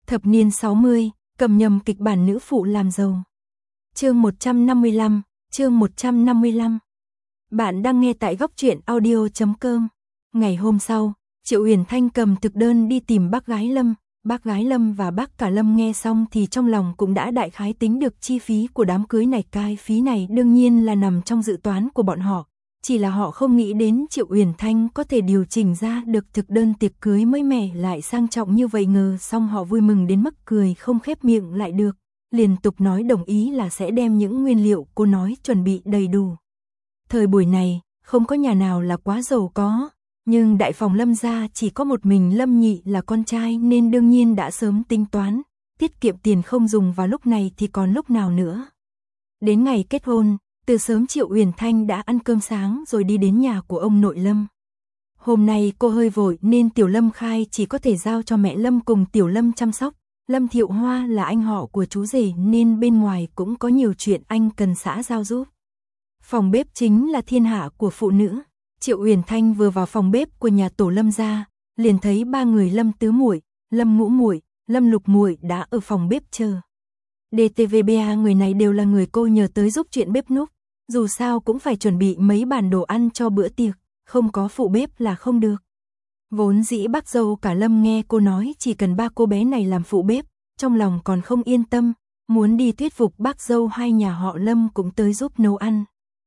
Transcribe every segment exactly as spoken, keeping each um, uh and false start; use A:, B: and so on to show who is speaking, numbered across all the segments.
A: Thập niên sáu mươi, cầm nhầm kịch bản nữ phụ làm giàu. Chương một trăm năm mươi lăm, chương một trăm năm mươi lăm. Bạn đang nghe tại góc truyện audio chấm com. Ngày hôm sau, Triệu Uyển Thanh cầm thực đơn đi tìm bác gái Lâm. Bác gái Lâm và bác cả Lâm nghe xong thì trong lòng cũng đã đại khái tính được chi phí của đám cưới này. Cái phí này đương nhiên là nằm trong dự toán của bọn họ. Chỉ là họ không nghĩ đến Triệu Uyển Thanh có thể điều chỉnh ra được thực đơn tiệc cưới mới mẻ lại sang trọng như vậy. Ngờ xong họ vui mừng đến mức cười không khép miệng lại được. Liên tục nói đồng ý là sẽ đem những nguyên liệu cô nói chuẩn bị đầy đủ. Thời buổi này, không có nhà nào là quá giàu có. Nhưng đại phòng Lâm gia chỉ có một mình Lâm Nhị là con trai nên đương nhiên đã sớm tính toán. Tiết kiệm tiền không dùng vào lúc này thì còn lúc nào nữa. Đến ngày kết hôn, từ sớm Triệu Uyển Thanh đã ăn cơm sáng rồi đi đến nhà của ông nội Lâm. Hôm nay cô hơi vội nên Tiểu Lâm Khai chỉ có thể giao cho mẹ Lâm cùng Tiểu Lâm chăm sóc. Lâm Thiệu Hoa là anh họ của chú rể nên bên ngoài cũng có nhiều chuyện anh cần xã giao giúp. Phòng bếp chính là thiên hạ của phụ nữ. Triệu Uyển Thanh vừa vào phòng bếp của nhà tổ Lâm gia, liền thấy ba người Lâm Tứ Muội, Lâm Ngũ Muội, Lâm Lục Muội đã ở phòng bếp chờ. đê tê vê bê a người này đều là người cô nhờ tới giúp chuyện bếp núc, dù sao cũng phải chuẩn bị mấy bàn đồ ăn cho bữa tiệc, không có phụ bếp là không được. Vốn dĩ bác dâu cả Lâm nghe cô nói chỉ cần ba cô bé này làm phụ bếp, trong lòng còn không yên tâm, muốn đi thuyết phục bác dâu hai nhà họ Lâm cũng tới giúp nấu ăn.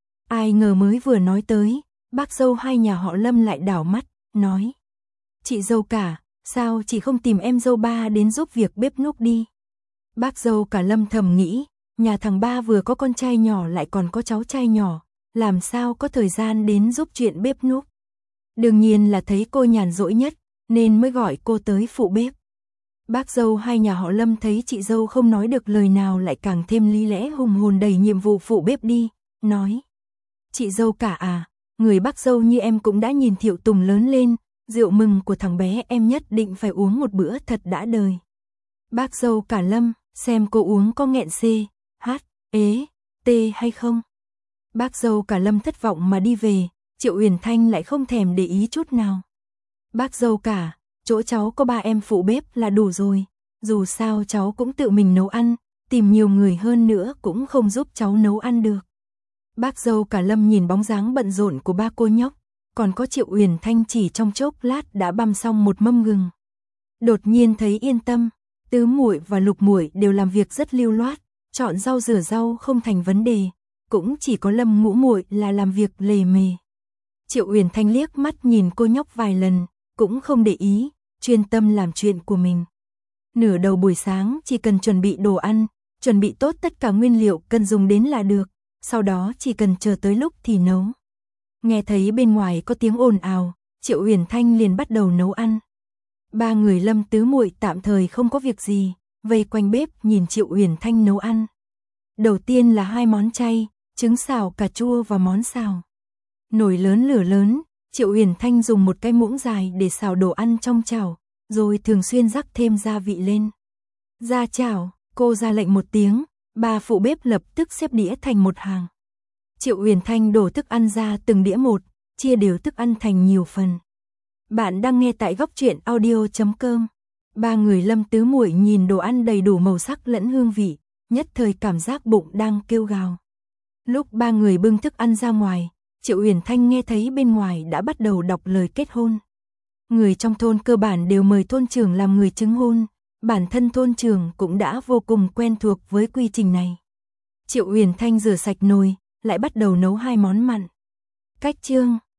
A: Ai ngờ mới vừa nói tới, bác dâu hai nhà họ Lâm lại đảo mắt, nói: "Chị dâu cả, sao chị không tìm em dâu ba đến giúp việc bếp núc đi?" Bác dâu cả Lâm thầm nghĩ, nhà thằng ba vừa có con trai nhỏ lại còn có cháu trai nhỏ, làm sao có thời gian đến giúp chuyện bếp núc. Đương nhiên là thấy cô nhàn rỗi nhất, nên mới gọi cô tới phụ bếp. Bác dâu hai nhà họ Lâm thấy chị dâu không nói được lời nào lại càng thêm lý lẽ hùng hồn đẩy nhiệm vụ phụ bếp đi, nói: "Chị dâu cả à, người bác dâu như em cũng đã nhìn Thiệu Tùng lớn lên, rượu mừng của thằng bé em nhất định phải uống một bữa thật đã đời." Bác dâu cả Lâm, xem cô uống có nghẹn C, H, ế, T hay không. Bác dâu cả Lâm thất vọng mà đi về, Triệu Uyển Thanh lại không thèm để ý chút nào. "Bác dâu cả, chỗ cháu có ba em phụ bếp là đủ rồi, dù sao cháu cũng tự mình nấu ăn, tìm nhiều người hơn nữa cũng không giúp cháu nấu ăn được." Bác dâu cả Lâm nhìn bóng dáng bận rộn của ba cô nhóc, còn có Triệu Uyển Thanh chỉ trong chốc lát đã băm xong một mâm gừng. Đột nhiên thấy yên tâm, Tứ Muội và Lục Muội đều làm việc rất lưu loát, chọn rau rửa rau không thành vấn đề, cũng chỉ có Lâm Ngũ Muội là làm việc lề mề. Triệu Uyển Thanh liếc mắt nhìn cô nhóc vài lần, cũng không để ý, chuyên tâm làm chuyện của mình. Nửa đầu buổi sáng chỉ cần chuẩn bị đồ ăn, chuẩn bị tốt tất cả nguyên liệu cần dùng đến là được, sau đó chỉ cần chờ tới lúc thì nấu. Nghe thấy bên ngoài có tiếng ồn ào, Triệu Uyển Thanh liền bắt đầu nấu ăn. Ba người Lâm Tứ Muội tạm thời không có việc gì, vây quanh bếp nhìn Triệu Uyển Thanh nấu ăn. Đầu tiên là hai món chay, trứng xào cà chua và món xào. Nồi lớn lửa lớn, Triệu Uyển Thanh dùng một cái muỗng dài để xào đồ ăn trong chảo, rồi thường xuyên rắc thêm gia vị lên. Ra chảo, cô ra lệnh một tiếng, ba phụ bếp lập tức xếp đĩa thành một hàng. Triệu Uyển Thanh đổ thức ăn ra từng đĩa một, chia đều thức ăn thành nhiều phần. Bạn đang nghe tại góc truyện audio chấm com. Ba người Lâm Tứ Muội nhìn đồ ăn đầy đủ màu sắc lẫn hương vị, nhất thời cảm giác bụng đang kêu gào. Lúc ba người bưng thức ăn ra ngoài, Triệu Uyển Thanh nghe thấy bên ngoài đã bắt đầu đọc lời kết hôn. Người trong thôn cơ bản đều mời thôn trưởng làm người chứng hôn, bản thân thôn trưởng cũng đã vô cùng quen thuộc với quy trình này. Triệu Uyển Thanh rửa sạch nồi, lại bắt đầu nấu hai món mặn. Cách chương